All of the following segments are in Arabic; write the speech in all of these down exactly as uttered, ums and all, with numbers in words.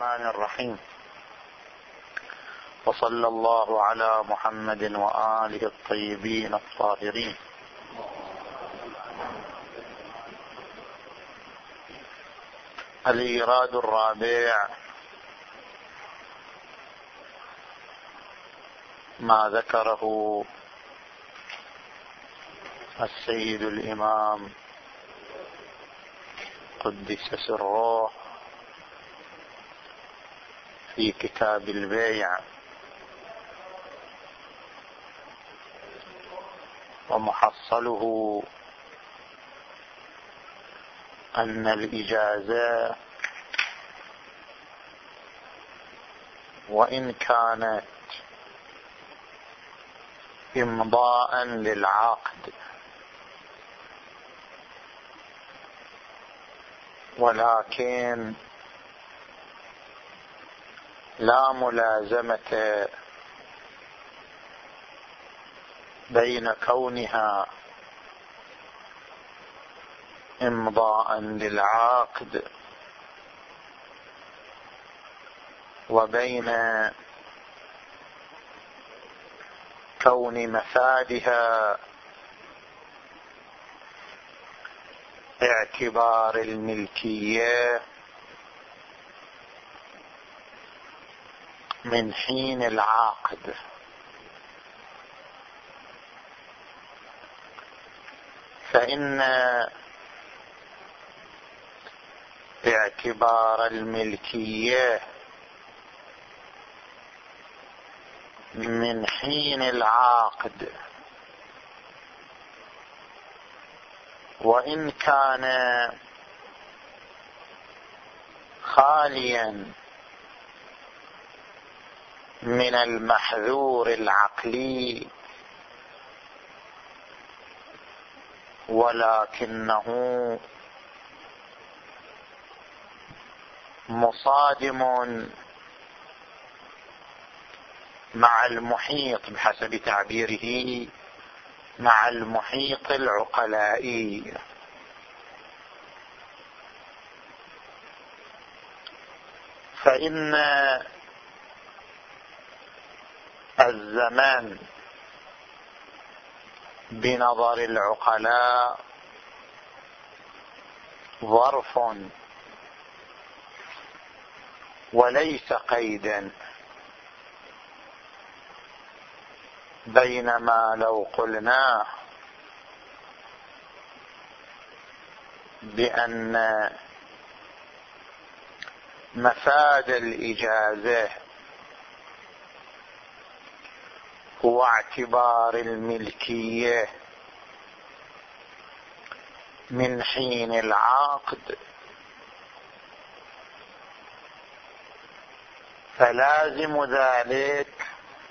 الرحمن الرحيم. وصلى الله على محمد وآله الطيبين الطاهرين. الإيراد الرابع ما ذكره السيد الإمام قدس سره في كتاب البيع، ومحصله أن الإجازة وإن كانت إمضاء للعقد ولكن لا ملازمة بين كونها إمضاء للعقد وبين كون مفادها اعتبار الملكية من حين العقد. فإن اعتبار الملكية من حين العقد وإن كان خاليا من المحذور العقلي ولكنه مصادم مع المحيط بحسب تعبيره مع المحيط العقلائي. فإن الزمان بنظر العقلاء ظرف وليس قيدا، بينما لو قلنا بأن مفاد الإجازة هو اعتبار الملكية من حين العقد، فلازم ذلك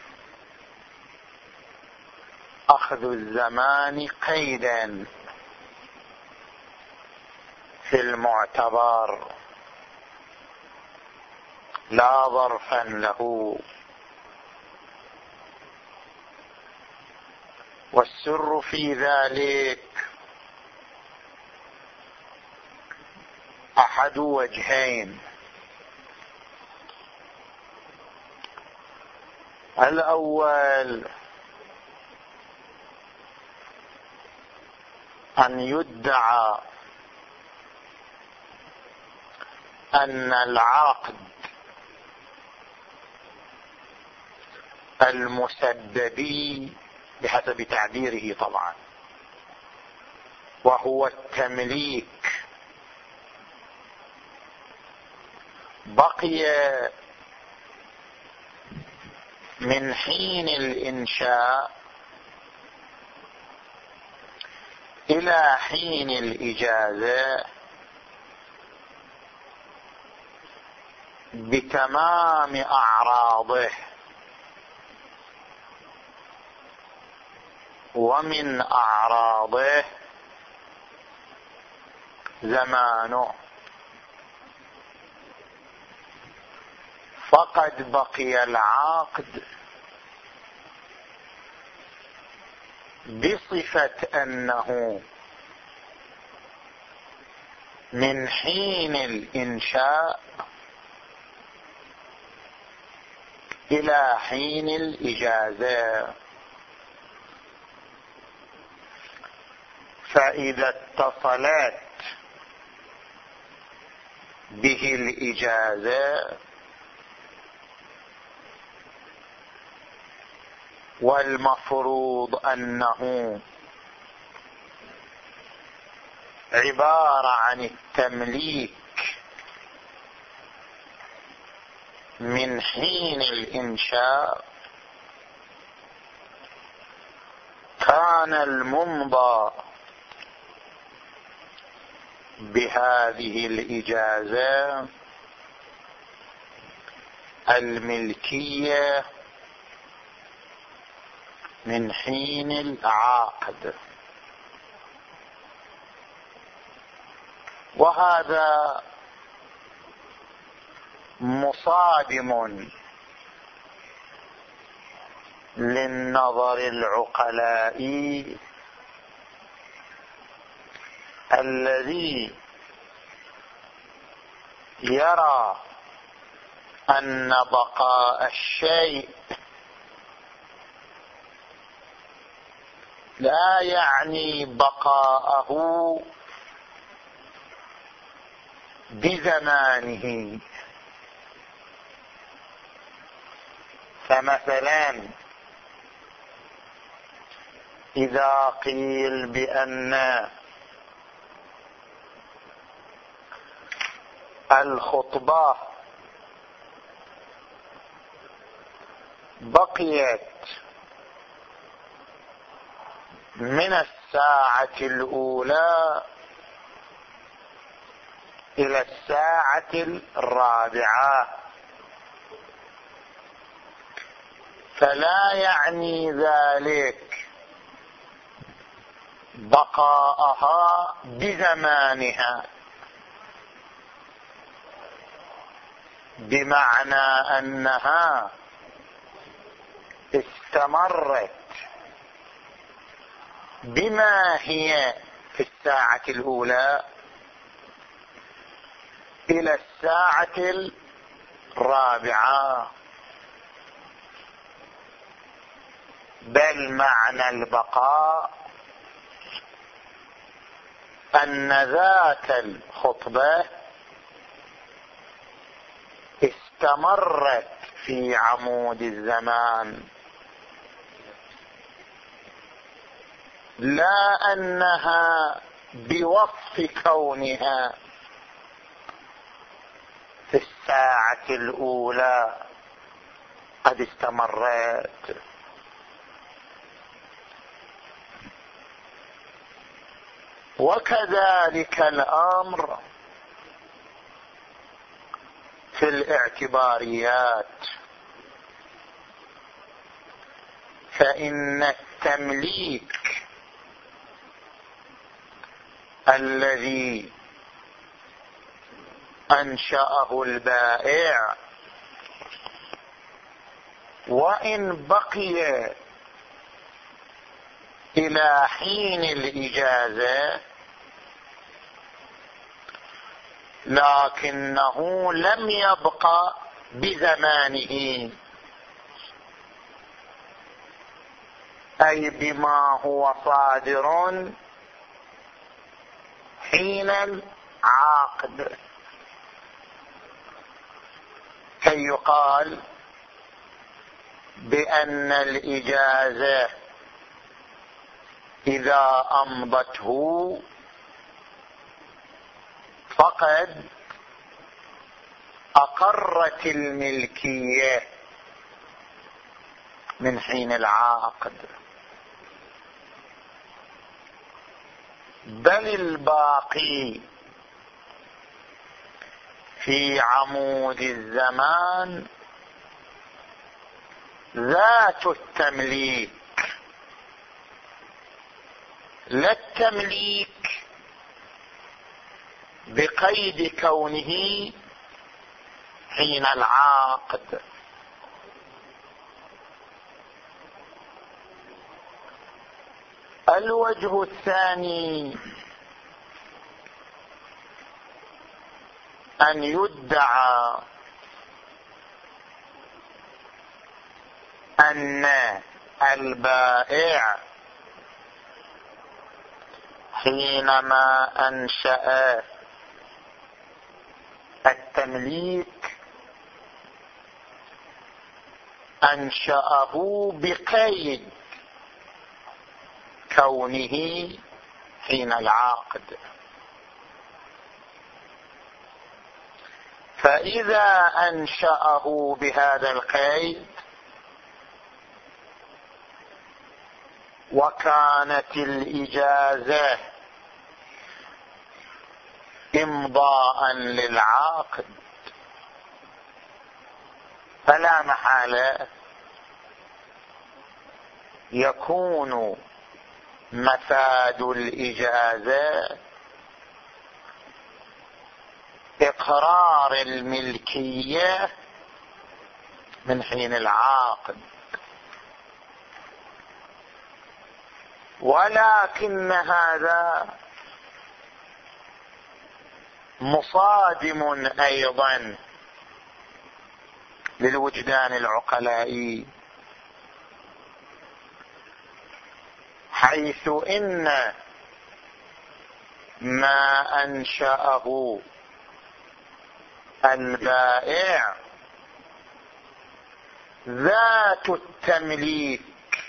أخذ الزمان قيدا في المعتبر لا ظرفا له. والسر في ذلك أحد وجهين: الأول أن يدعى أن العقد المسببي بحسب تعبيره طبعا وهو التمليك بقي من حين الإنشاء إلى حين الإجازة بتمام أعراضه، ومن أعراضه زمانه، فقد بقي العقد بصفة أنه من حين الإنشاء إلى حين الإجازة. فإذا اتصلت به الإجازة والمفروض أنه عبارة عن التمليك من حين الإنشاء، كان الممضى بهذه الإجازة الملكية من حين العقد. وهذا مصادم للنظر العقلائي الذي يرى أن بقاء الشيء لا يعني بقاءه بزمانه. فمثلا إذا قيل بأن الخطبة بقيت من الساعة الأولى إلى الساعة الرابعة، فلا يعني ذلك بقاءها بزمانها، بمعنى أنها استمرت بما هي في الساعة الأولى إلى الساعة الرابعة، بل معنى البقاء أن ذات الخطبة استمرت في عمود الزمان، لا أنها بوصف كونها في الساعة الأولى قد استمرت. وكذلك الأمر في الاعتباريات، فإن التمليك الذي أنشأه البائع وإن بقي إلى حين الإجازة لكنه لم يبقى بزمانه، أي بما هو صادر حين العقد، كي يقال بأن الإجازة إذا أمضته فقد أقرت الملكية من حين العقد، بل الباقي في عمود الزمان ذات التمليك، لا التمليك بقيد كونه حين العقد. الوجه الثاني أن يدعى أن البائع حينما أنشأ التمليك أنشأه بقيد كونه حين العقد، فإذا أنشأه بهذا القيد وكانت الإجازة إمضاء للعقد فلا محالة يكون مفاد الإجازة إقرار الملكية من حين العقد، ولكن هذا مصادم أيضا للوجدان العقلائي، حيث إن ما أنشأه البائع ذات التمليك،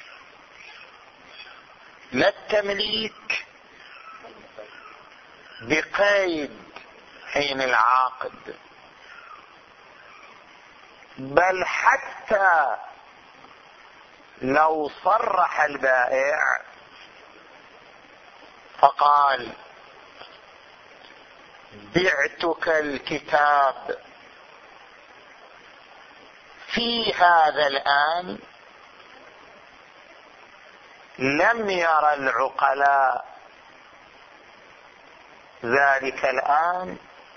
لا التمليك بقيد حين العقد، بل حتى لو صرح البائع فقال بعتك الكتاب في هذا الآن، لم يرى العقلاء ذلك الآن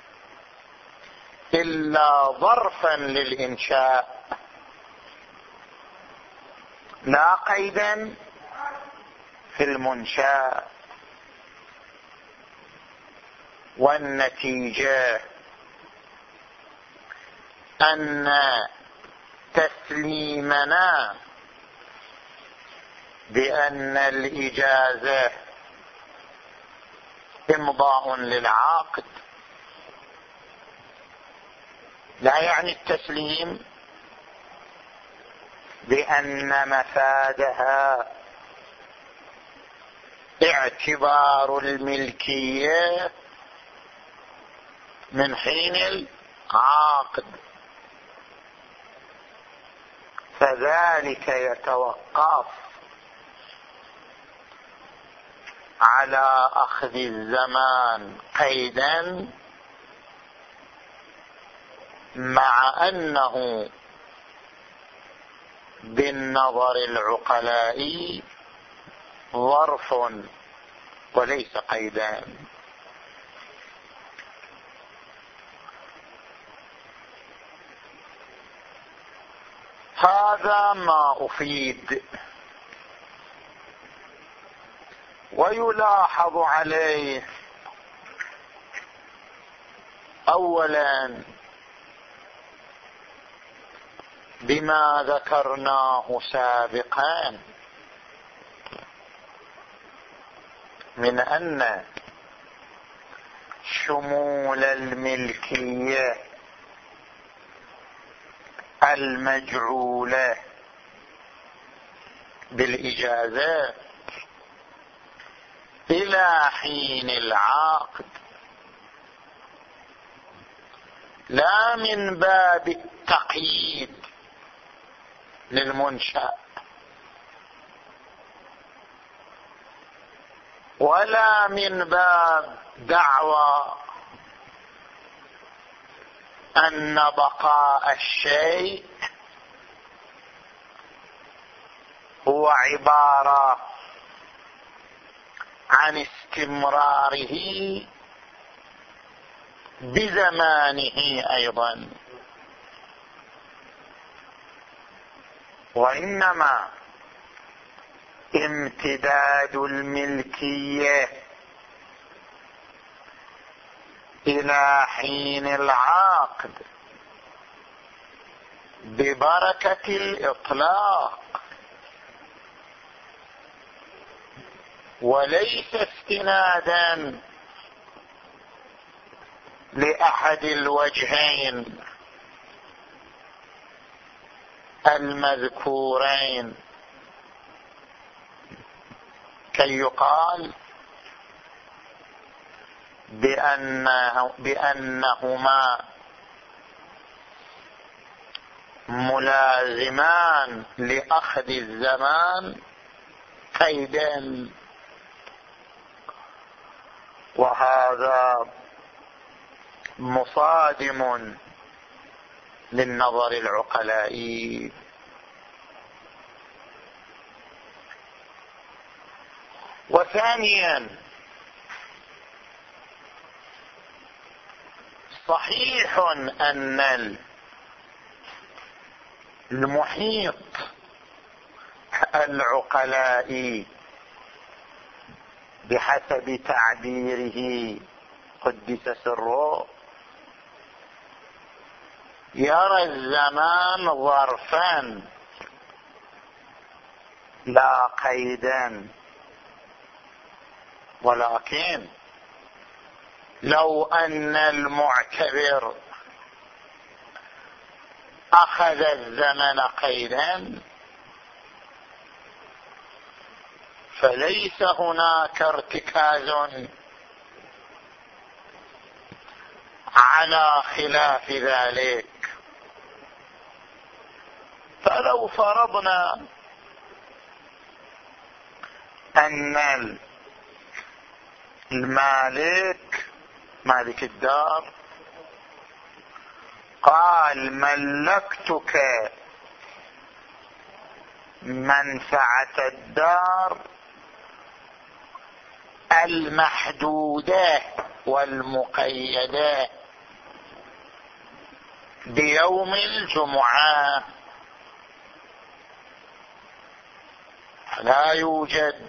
إلا ظرفا للإنشاء لا قيدا في المنشأ، والنتيجة أن تسليمنا بأن الإجازة إمضاء للعقد لا يعني التسليم بأن مفادها اعتبار الملكية من حين العقد، فذلك يتوقف على أخذ الزمان قيدا، مع أنه بالنظر العقلائي ظرف وليس قيدا. هذا ما أفيد. ويلاحظ عليه أولا بما ذكرناه سابقا من أن شمول الملكية المجعولة بالإجازة إلى حين العقد لا من باب التقييد للمنشأ ولا من باب دعوى أن بقاء الشيء هو عبارة عن استمراره بزمانه أيضا، وإنما امتداد الملكية إلى حين العقد ببركة الإطلاق وليس استنادا لأحد الوجهين المذكورين كي يقال بأنه بأنهما ملازمان لأخذ الزمان قيدا، وهذا مصادم للنظر العقلائي. وثانيا صحيح أن المحيط العقلائي بحسب تعبيره قدس سره يرى الزمان ظرفا لا قيدا، ولكن لو أن المعتبر أخذ الزمن قيدا فليس هناك ارتكاز على خلاف ذلك. فلو فرضنا أن المالك مالك الدار قال ملكتك منفعة الدار المحدودة والمقيدة بيوم الجمعة، لا يوجد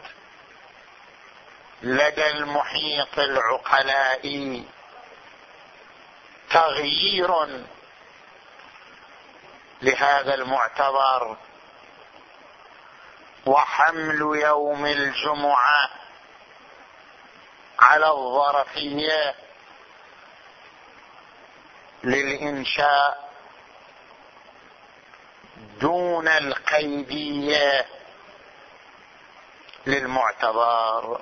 لدى المحيط العقلائي تغيير لهذا المعتبر، وحمل يوم الجمعة على الظرفية للإنشاء دون القيدية للمعتبر.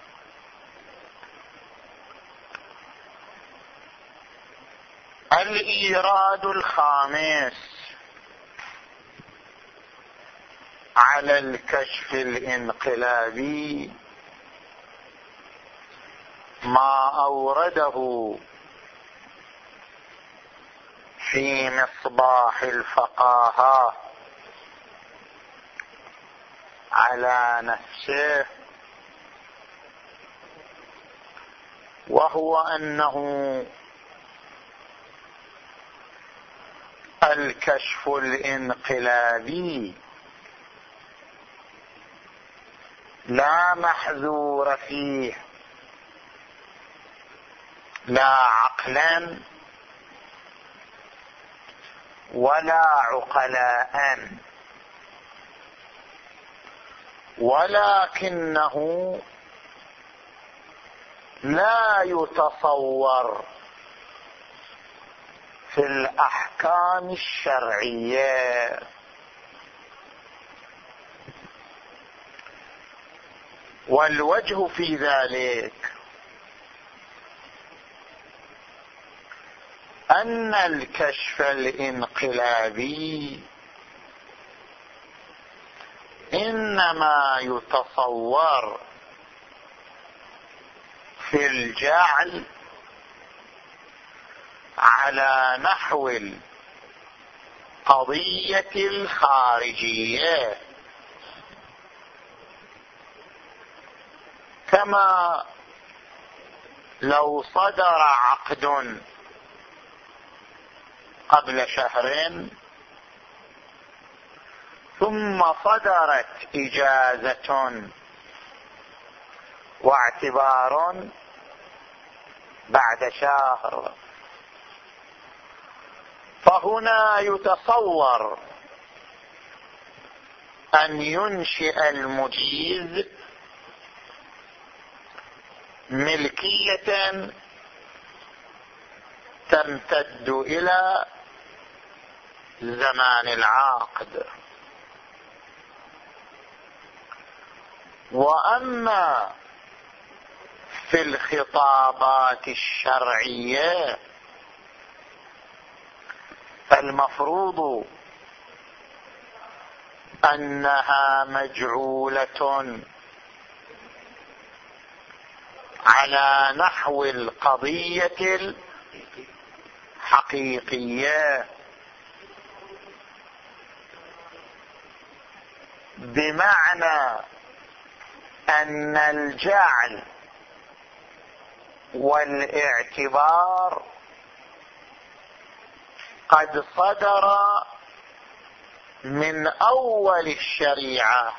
الإيراد الخامس على الكشف الانقلابي ما أورده في مصباح الفقاهة على نفسه، وهو أنه الكشف الانقلابي لا محذور فيه لا عقلا ولا عقلاء، ولكنه لا يتصور في الأحكام الشرعية. والوجه في ذلك أن الكشف الانقلابي إنما يتصور في الجعل على نحو القضية الخارجية، كما لو صدر عقد قبل شهر ثم صدرت إجازة واعتبار بعد شهر، فهنا يتصور أن ينشئ المجيز ملكية تمتد إلى زمان العقد. وأما في الخطابات الشرعية فالمفروض أنها مجعولة على نحو القضية الحقيقية، بمعنى أن الجعل والاعتبار قد صدر من أول الشريعة،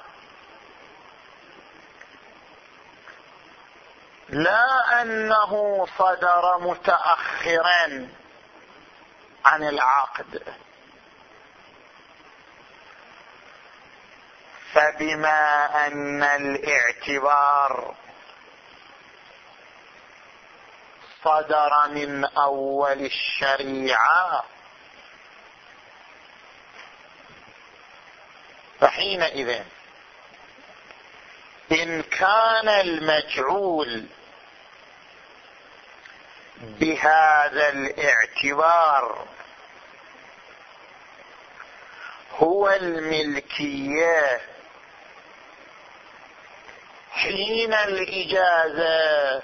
لا أنه صدر متأخرا عن العقد. فبما أن الاعتبار صدر من أول الشريعة فحينئذ إن كان المجعول بهذا الاعتبار هو الملكية حين الإجازة،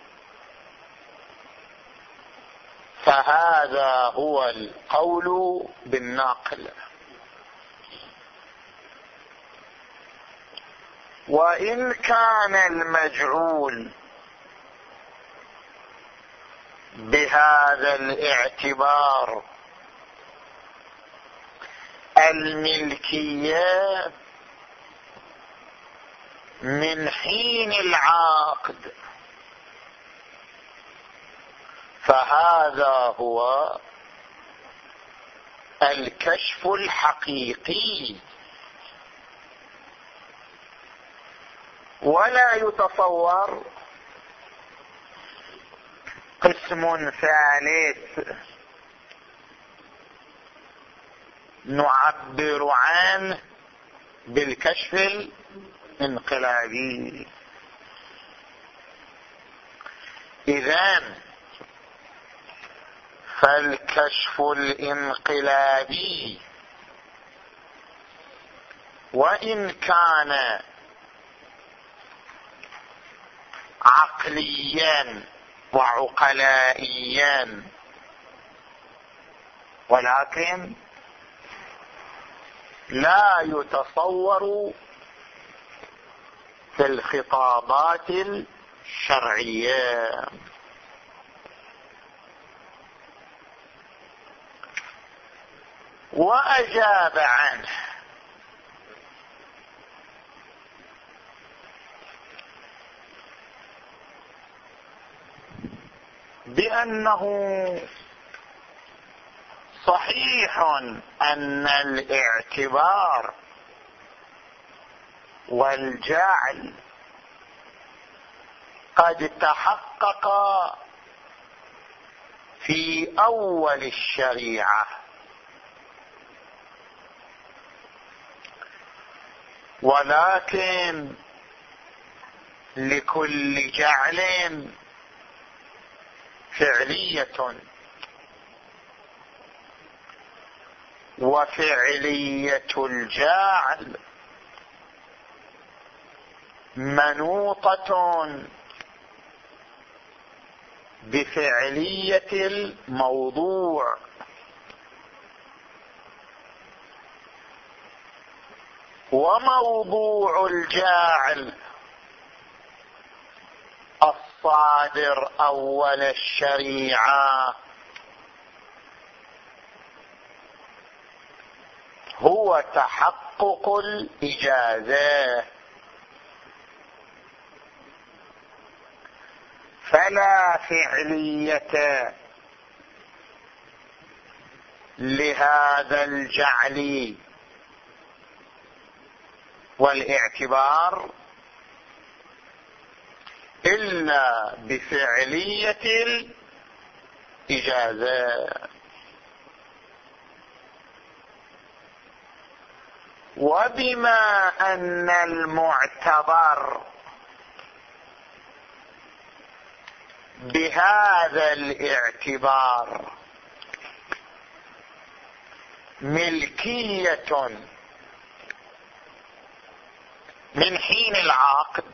فهذا هو القول بالنقل. وإن كان المجعول بهذا الاعتبار الملكية من حين العقد، فهذا هو الكشف الحقيقي. ولا يتصور قسم ثالث نعبر عنه بالكشف الانقلابي. إذن فالكشف الانقلابي وإن كان عقليا وعقلائيا ولكن لا يتصور في الخطابات الشرعية. وأجاب عنه بأنه صحيح أن الاعتبار والجعل قد تحقق في أول الشريعة، ولكن لكل جعل فعلية، وفعلية الجعل منوطة بفعلية الموضوع. وموضوع الجاعل الصادر أول الشريعة هو تحقق الإجازة، فلا فعلية لهذا الجعل والاعتبار إلا بفعلية الإجازة. وبما أن المعتبر بهذا الاعتبار ملكية من حين العقد،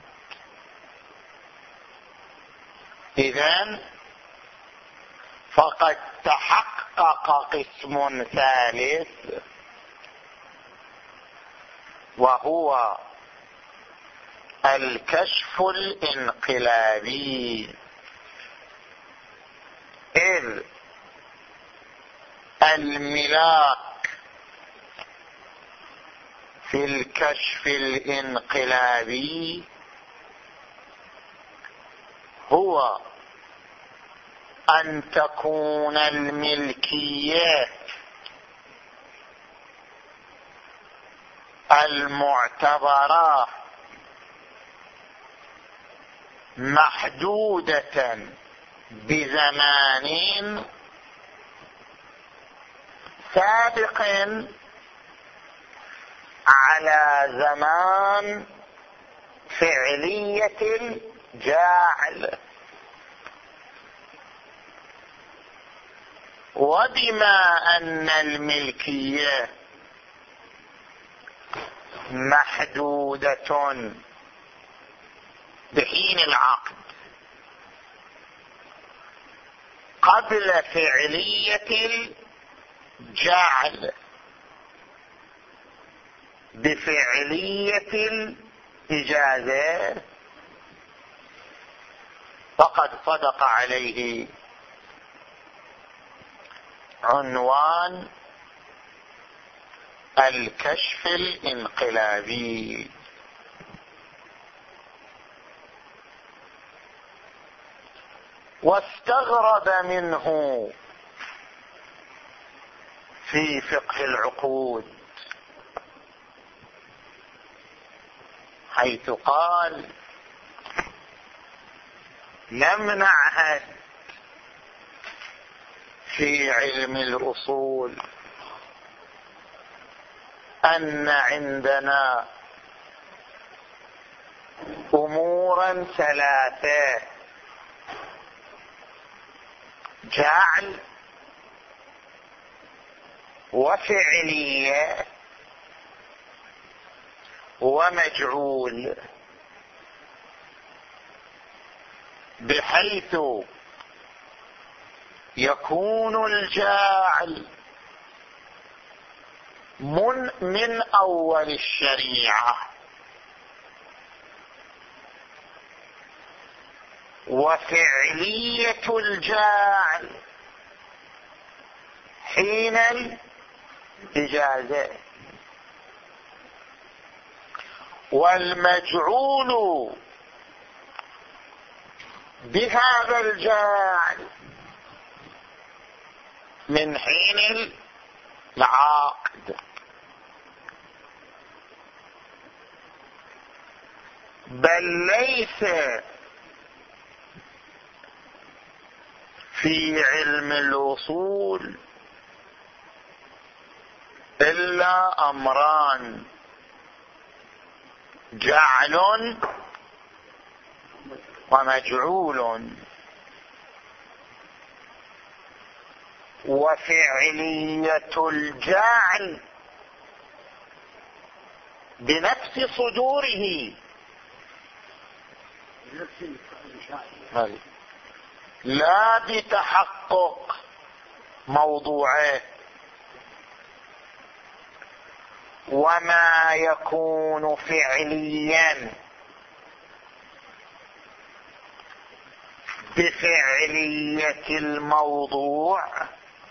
إذن فقد تحقق قسم ثالث، وهو الكشف الانقلابي، إذ الملاك في الكشف الانقلابي هو أن تكون الملكية المعتبرة محدودة بزمان سابق على زمان فعلية الجاعل. وبما أن الملكية محدودة بحين العقد قبل فعلية الجعل بفعلية الإجازة، فقد صدق عليه عنوان الكشف الانقلابي. واستغرب منه في فقه العقود، حيث قال: لم نعهد في علم الأصول أن عندنا أمورا ثلاثة: جعل وفعلية ومجعول، بحيث يكون الجاعل من, من أول الشريعة، وفعلية الجاعل حين الإجازة، والمجعول بهذا الجاعل من حين العقد. بل ليس في علم الأصول إلا أمران: جعل ومجعول. وفعلية الجعل بنفس صدوره لا بتحقق موضوعه. وما يكون فعليا بفعلية الموضوع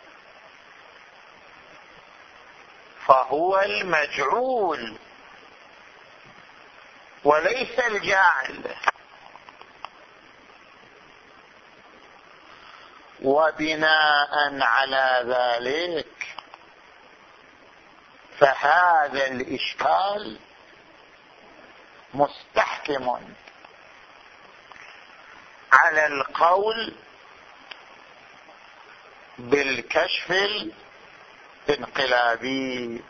فهو المجعول وليس الجاعل. وبناء على ذلك فهذا الإشكال مستحكم على القول بالكشف الانقلابي،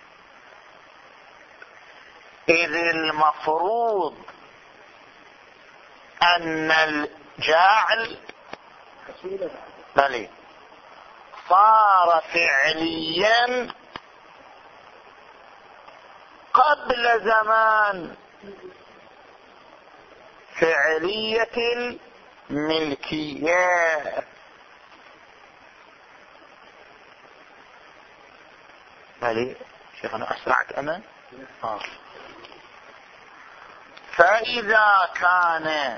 إذ المفروض أن الجاعل بل صار فعليا قبل زمان فعلية الملكية. بل شيخ أنا أسرعت أنا آه. فإذا كان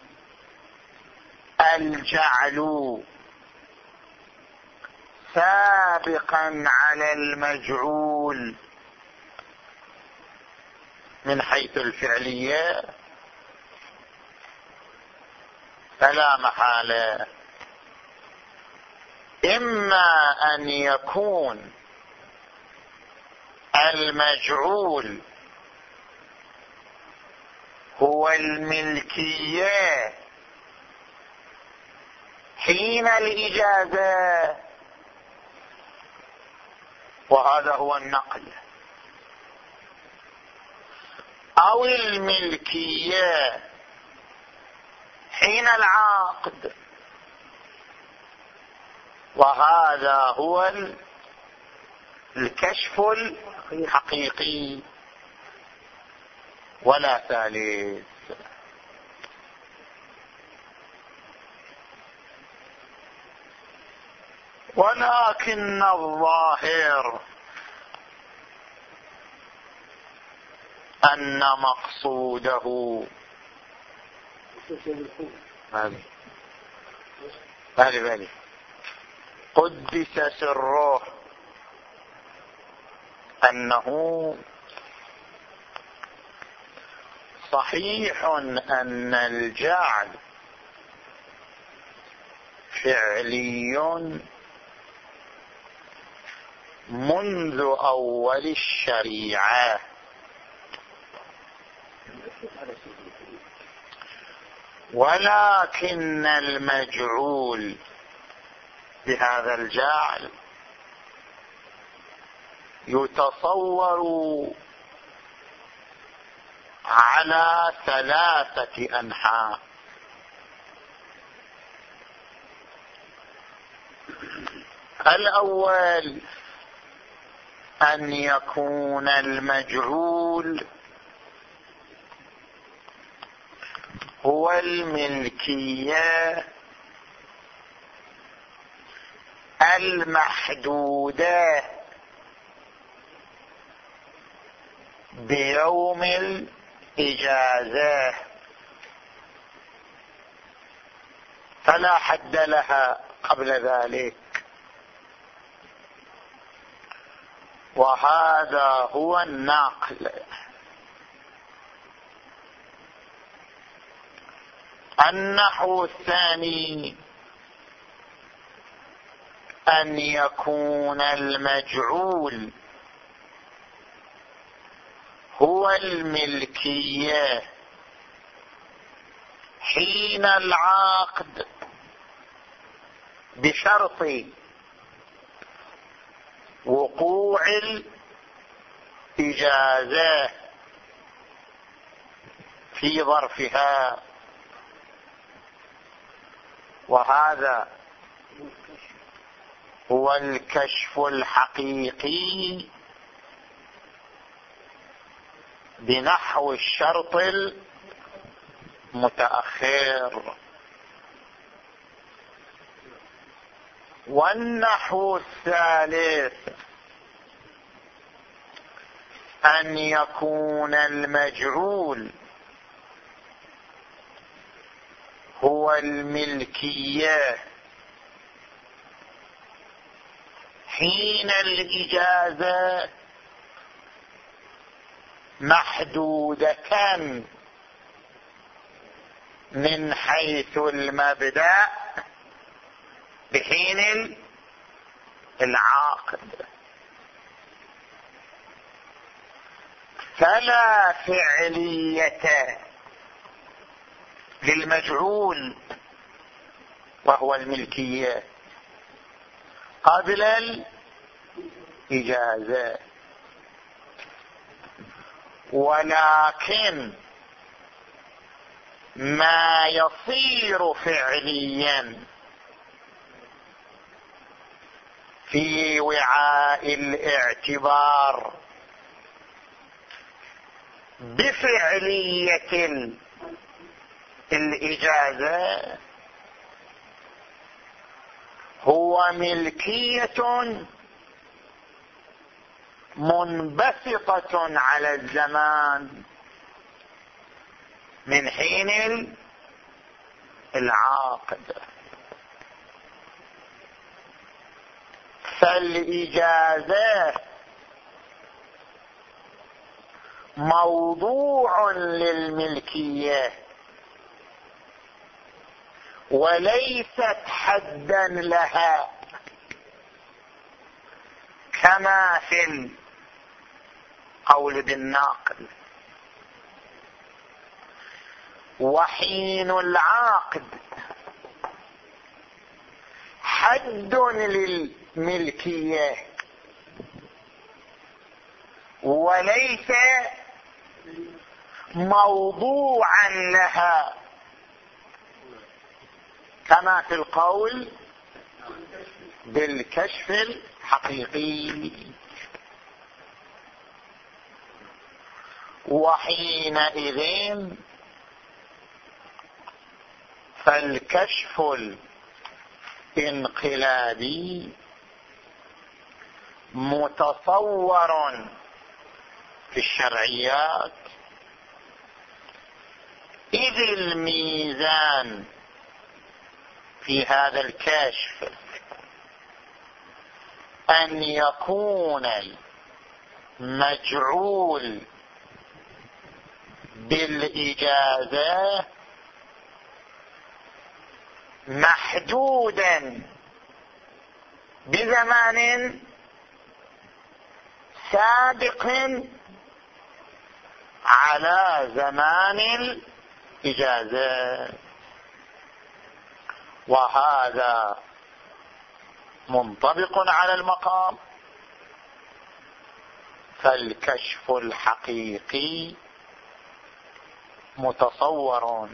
الجعل سابقا على المجعول من حيث الفعلية فلا محالة إما أن يكون المجعول هو الملكية حين الإجازة، وهذا هو النقل، أو الملكية حين العقد، وهذا هو الكشف الحقيقي ولا ثالث. ولكن الظاهر أن مقصوده بالي بالي بالي قدس سره أنه صحيح أن الجعل فعلي منذ أول الشريعة، ولكن المجعول بهذا الجعل يتصور على ثلاثة أنحاء. الأول أن يكون المجعول هو الملكية المحدودة بيوم الإجازة فلا حد لها قبل ذلك، وهذا هو النقل. النحو الثاني أن يكون المجعول هو الملكية حين العقد بشرط وقوع الإجازة في ظرفها، وهذا هو الكشف الحقيقي بنحو الشرط المتأخر. والنحو الثالث أن يكون المجعول هو الملكية حين الإجازة محدودة من حيث المبدأ بحين العقد، فلا فعلية للمجعول وهو الملكية قبل الإجازة، ولكن ما يصير فعليا في وعاء الاعتبار بفعلية الإجازة هو ملكية منبسطة على الزمان من حين العقد، فالإجازة موضوع للملكية وليست حدا لها كما في القول بالناقل. وحين العقد حد للملكية وليس موضوعا لها كما في القول بالكشف الحقيقي. وحينئذ فالكشف الانقلابي متصور في الشرعيات، إذ الميزان في هذا الكشف أن يكون المجعول بالإجازة محدودا بزمان سابق على زمان الإجازة، وهذا منطبق على المقام. فالكشف الحقيقي متصور،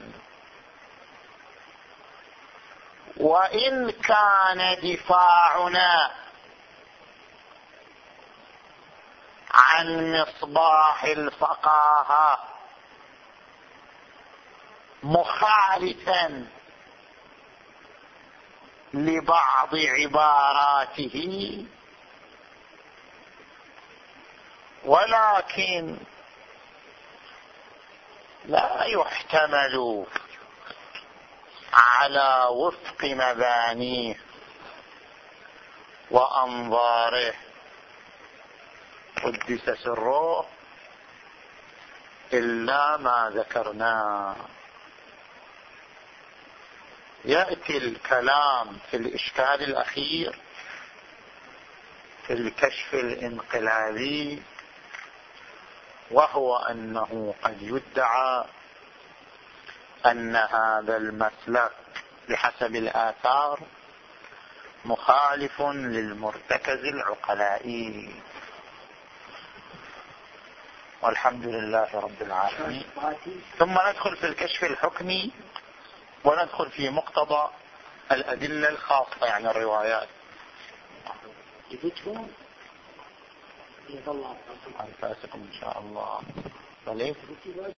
وإن كان دفاعنا عن مصباح الفقاهة مخالفا لبعض عباراته، ولكن لا يحتمل على وفق مبانيه وأنظاره قدس سره إلا ما ذكرناه. يأتي الكلام في الإشكال الأخير في الكشف الانقلابي، وهو أنه قد يدعى أن هذا المسلك بحسب الآثار مخالف للمرتكز العقلائي، والحمد لله رب العالمين. ثم ندخل في الكشف الحكمي وندخل في مقتضى الأدلة الخاصة، يعني الروايات. الفاسق إن شاء الله.